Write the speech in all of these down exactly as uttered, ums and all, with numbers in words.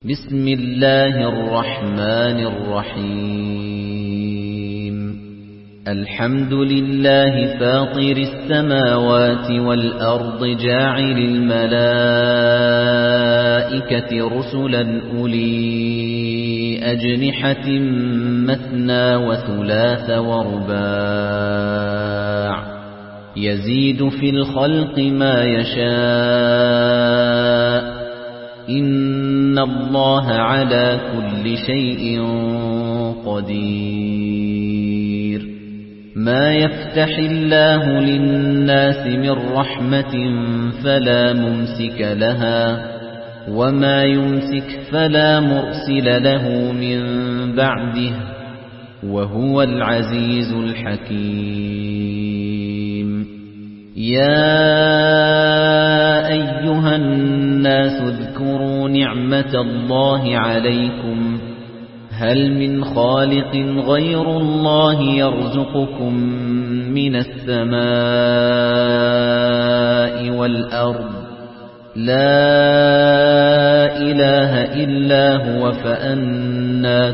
بسم الله الرحمن الرحيم الحمد لله فاطر السماوات والأرض جاعل الملائكة رسلا أولي أجنحة مثنى وثلاث ورباع يزيد في الخلق ما يشاء إن الله على كل شيء قدير ما يفتح الله للناس من رحمة فلا ممسك لها وما يمسك فلا مرسل له من بعده وهو العزيز الحكيم يا أيها الناس اذكروا نعمة الله عليكم هل من خالق غير الله يرزقكم من السماء والأرض لا إله إلا هو فأنى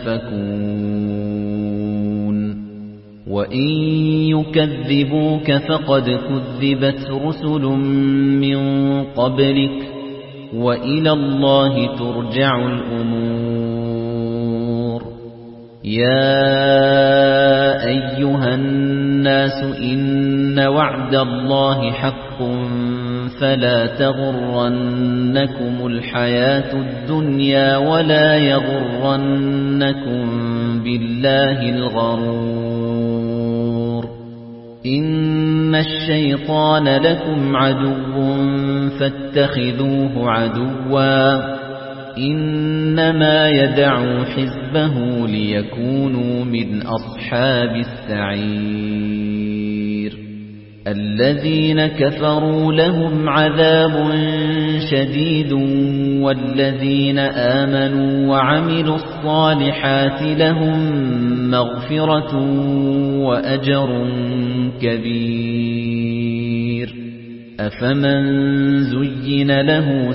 تؤفكون وإن يكذبوك فقد كذبت رسل من قبلك وإلى الله ترجع الأمور يا أيها الناس إن وعد الله حق فلا تغرنكم الحياة الدنيا ولا يغرنكم بالله الغرور إن الشيطان لكم عدو فاتخذوه عدوا إنما يدعو حزبه ليكونوا من أصحاب السعير الذين كفروا لهم عذاب شديد والذين آمنوا وعملوا الصالحات لهم مغفرة وأجر كبير أفمن زين له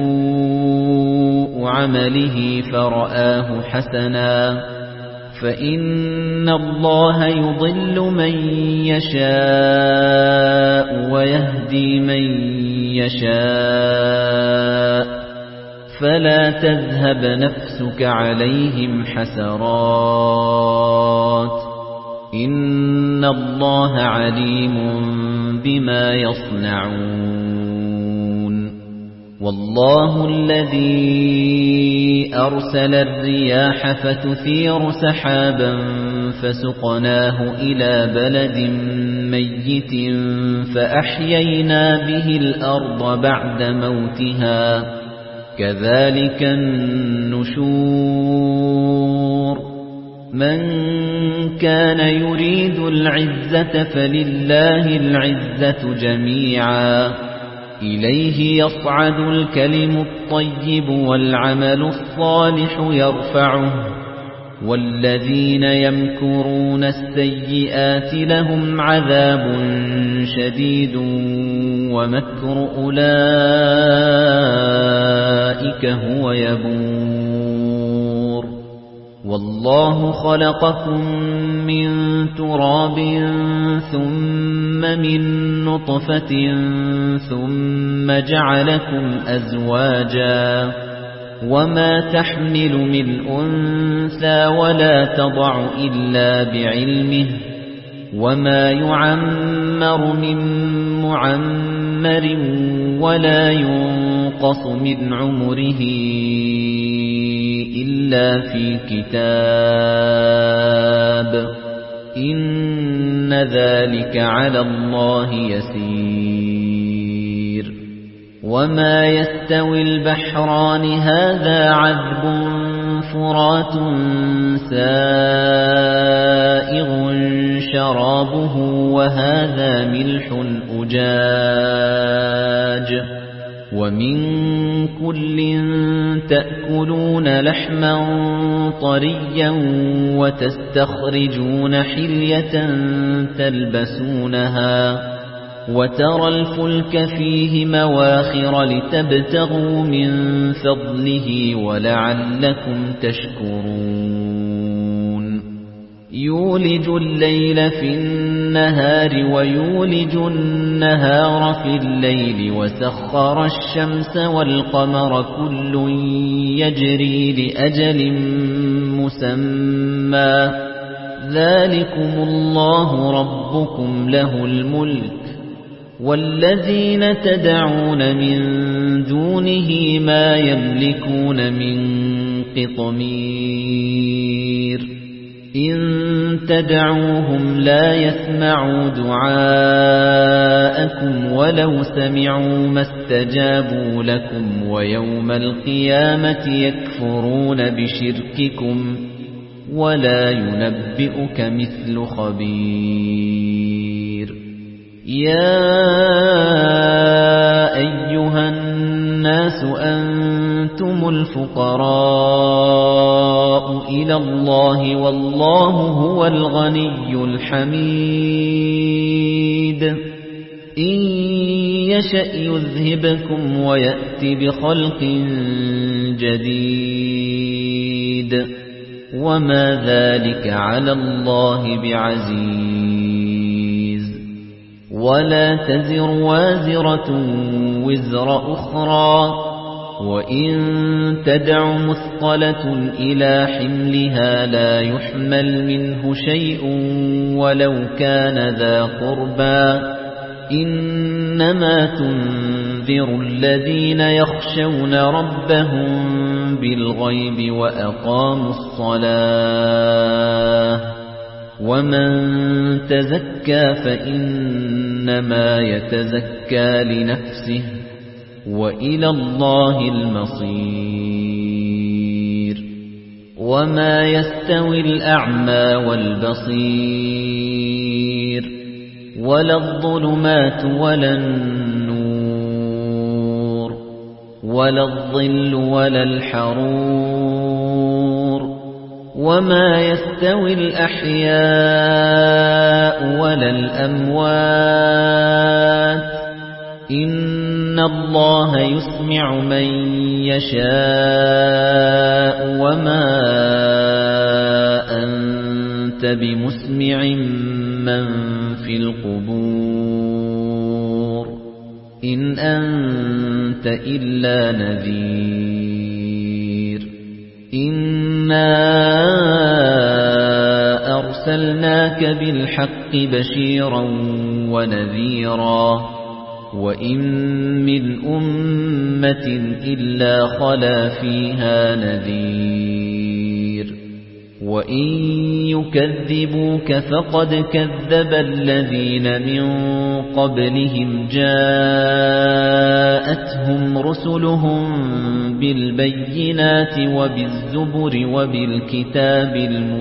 سوء عمله فرآه حسنا فإن الله يضل من يشاء ويهدي من يشاء فلا تذهب نفسك عليهم حسرات إن الله عليم بما يصنعون والله الذي أرسل الرياح فتثير سحابا فسقناه إلى بلد ميت فأحيينا به الأرض بعد موتها كذلك النشور من كان يريد العزة فلله العزة جميعا إليه يصعد الكلم الطيب والعمل الصالح يرفعه والذين يمكرون السيئات لهم عذاب شديد ومكر أولئك هو يبور والله خلقكم من تراب ثم من نطفة ثم جعلكم أزواجا وما تحمل من أنثى ولا تضع إلا بعلمه وما يعمر من معمر ولا ينقص من عمره إلا في كتاب إن ذلك على الله يسير وما يستوي البحران هذا عذب فرات سائغ شرابه وهذا ملح أجاج ومن كل تأكلون لحما طريا وتستخرجون حلية تلبسونها وترى الفلك فيه مواخر لتبتغوا من فضله ولعلكم تشكرون يولج الليل في النهار ويولج النهار في الليل وسخر الشمس والقمر كل يجري لأجل مسمى ذلكم الله ربكم له الملك والذين تدعون من دونه ما يملكون من قطمير إن تدعوهم لا يسمعوا دعاءكم ولو سمعوا ما استجابوا لكم ويوم القيامة يكفرون بشرككم ولا ينبئك مثل خبير يا أيها الناس أنتم الفقراء إلى الله والله هو الغني الحميد إن يشأ يذهبكم ويأتي بخلق جديد وما ذلك على الله بعزيز ولا تزر وازرة وزر أخرى وإن تدع مثقلة إلى حملها لا يحمل منه شيء ولو كان ذا قربى إنما تنذر الذين يخشون ربهم بالغيب وأقاموا الصلاة ومن تزكى فإنما يتزكى لنفسه وإلى الله المصير وما يستوي الأعمى والبصير ولا الظلمات ولا النور ولا الظل ولا الحرور وما يستوي الأحياء ولا الأموات إن الله يسمع من يشاء وما أنت بمسمع من في القبور إن أنت إلا نذير إنا أرسلناك بالحق بشيرا ونذيرا وإن من أمة إلا خلا فيها نذير وإن يكذبوك فقد كذب الذين من قبلهم جاءتهم رسلهم بالبينات وبالزبر وبالكتاب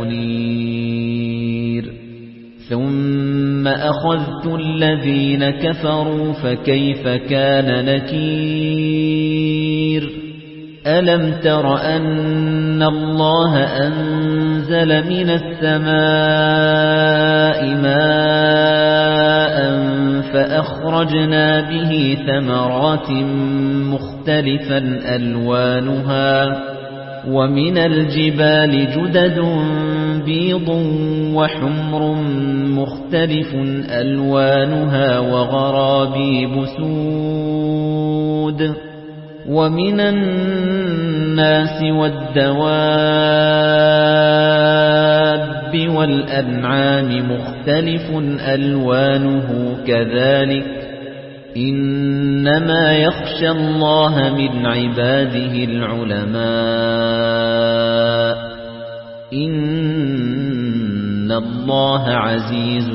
المنير ثم أخذت الذين كفروا فكيف كان نكير ألم تر أن الله أنزل من السماء ماء فأخرجنا به ثمرات مختلفا ألوانها ومن الجبال جدد بيض وحمر مختلف ألوانها وغرابيب سود ومن الناس والدواب والأنعام مختلف ألوانه كذلك إنما يخشى الله من عباده العلماء إن الله عزيز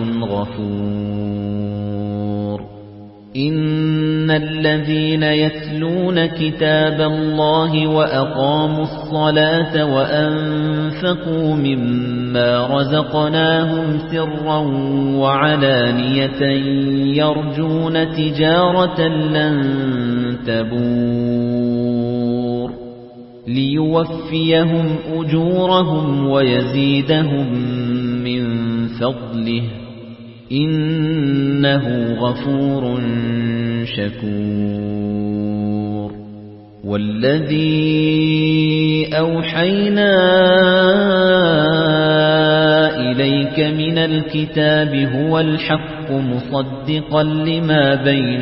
غفور إن الذين يتلون كتاب الله وأقاموا الصلاة وأنفقوا مما رزقناهم سرا وعلانية يرجون تجارة لن تبور ليوفيهم أجورهم ويزيدهم من فضله إنه غفور شكور والذي أوحينا إليك من الكتاب هو الحق مصدقا لما بين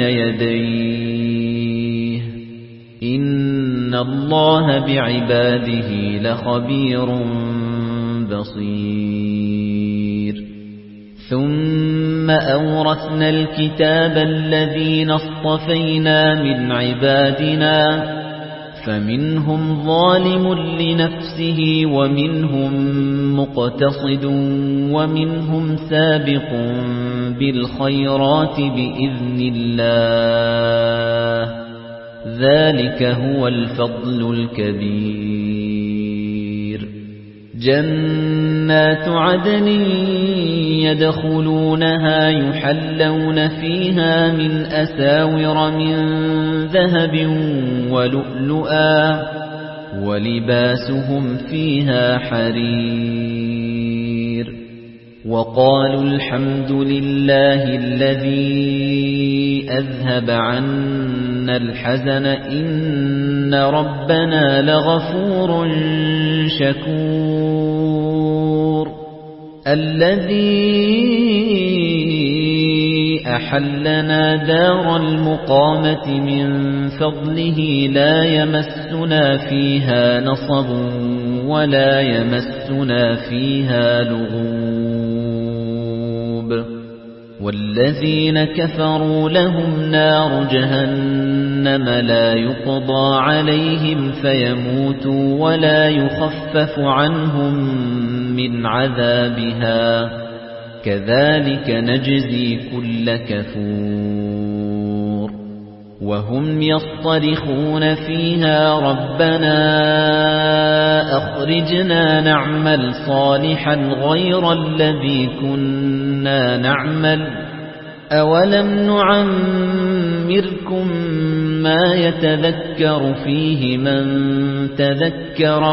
يديه إن الله بعباده لخبير بصير ثم أورثنا الكتاب الذين اصطفينا من عبادنا فمنهم ظالم لنفسه ومنهم مقتصد ومنهم سابق بالخيرات بإذن الله ذلك هو الفضل الكبير جنات عدن يدخلونها يحلون فيها من أساور من ذهب ولؤلؤا ولباسهم فيها حرير وقالوا الحمد لله الذي أذهب عنا الحزن إن ربنا لغفور شكور الذي أحلنا دار المقامة من فضله لا يمسنا فيها نصب ولا يمسنا فيها لغوب والذين كفروا لهم نار جهنم لا يقضى عليهم فيموتوا ولا يخفف عنهم من عذابها كذلك نجزي كل كفور وهم يصطرخون فيها ربنا أخرجنا نعمل صالحا غير الذي كنا نعمل أولم نعمركم ما يتذكر فيه من تذكر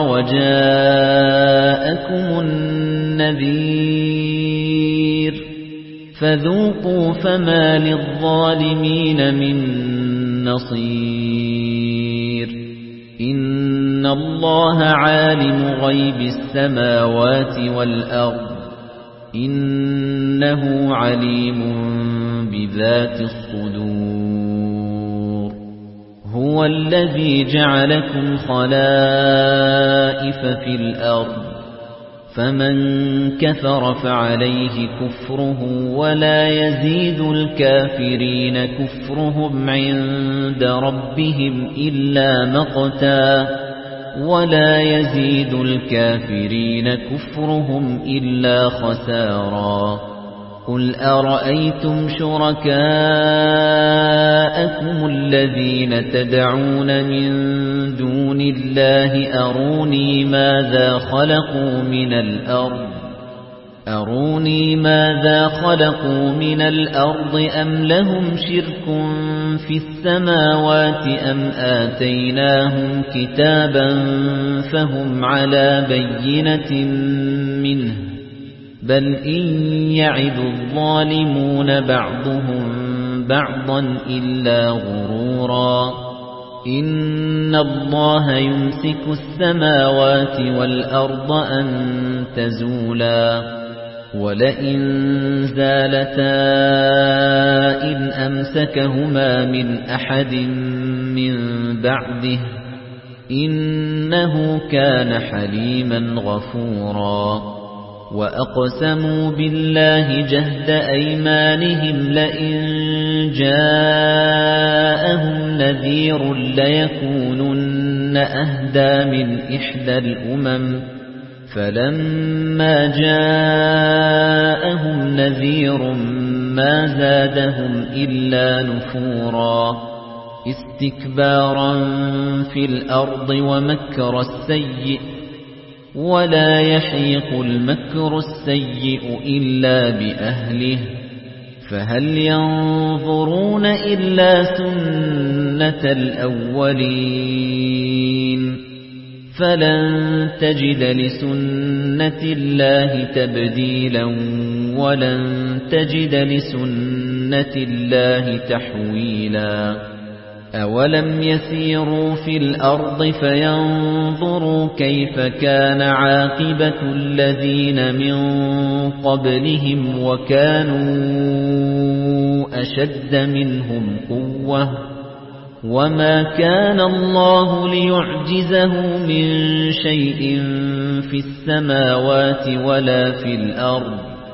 وجاءكم النذير فذوقوا فما للظالمين من نصير إن الله عالم غيب السماوات والأرض إنه عليم بذات الصدور هو الذي جعلكم خلائف في الأرض فمن كفر فعليه كفره ولا يزيد الكافرين كفرهم عند ربهم إلا مقتا ولا يزيد الكافرين كفرهم إلا خسارا قل أرأيتم شركاءكم الذين تدعون من دون الله أروني ماذا خلقوا من الأرض أروني ماذا خلقوا من الأرض أم لهم شرك في السماوات أم آتيناهم كتابا فهم على بينة منه بل إن يعد الظالمون بعضهم بعضا إلا غرورا إن الله يمسك السماوات والأرض أن تزولا ولئن زالتا إن أمسكهما من أحد من بعده إنه كان حليما غفورا وأقسموا بالله جهد أيمانهم لئن جاءهم نذير ليكونن أهدى من إحدى الأمم فلما جاءهم نذير ما زادهم إلا نفورا استكبارا في الأرض ومكر السيء ولا يحيق المكر السيء إلا بأهله فهل ينظرون إلا سنة الأولين فلن تجد لسنة الله تبديلا ولن تجد لسنة الله تحويلا أولم يسيروا في الأرض فينظروا كيف كان عاقبة الذين من قبلهم وكانوا أشد منهم قوة وما كان الله ليعجزه من شيء في السماوات ولا في الأرض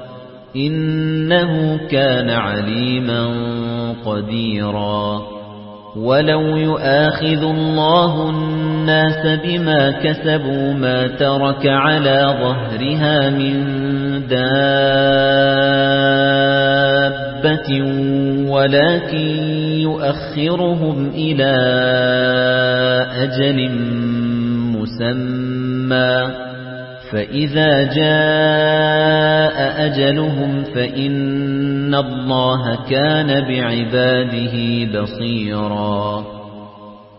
إنه كان عليما قديرا ولو يؤاخذ الله الناس بما كسبوا ما ترك على ظهرها من دابة ولكن يؤخرهم إلى أجل مسمى فإذا جاء أجلهم فإن الله كان بعباده بصيرا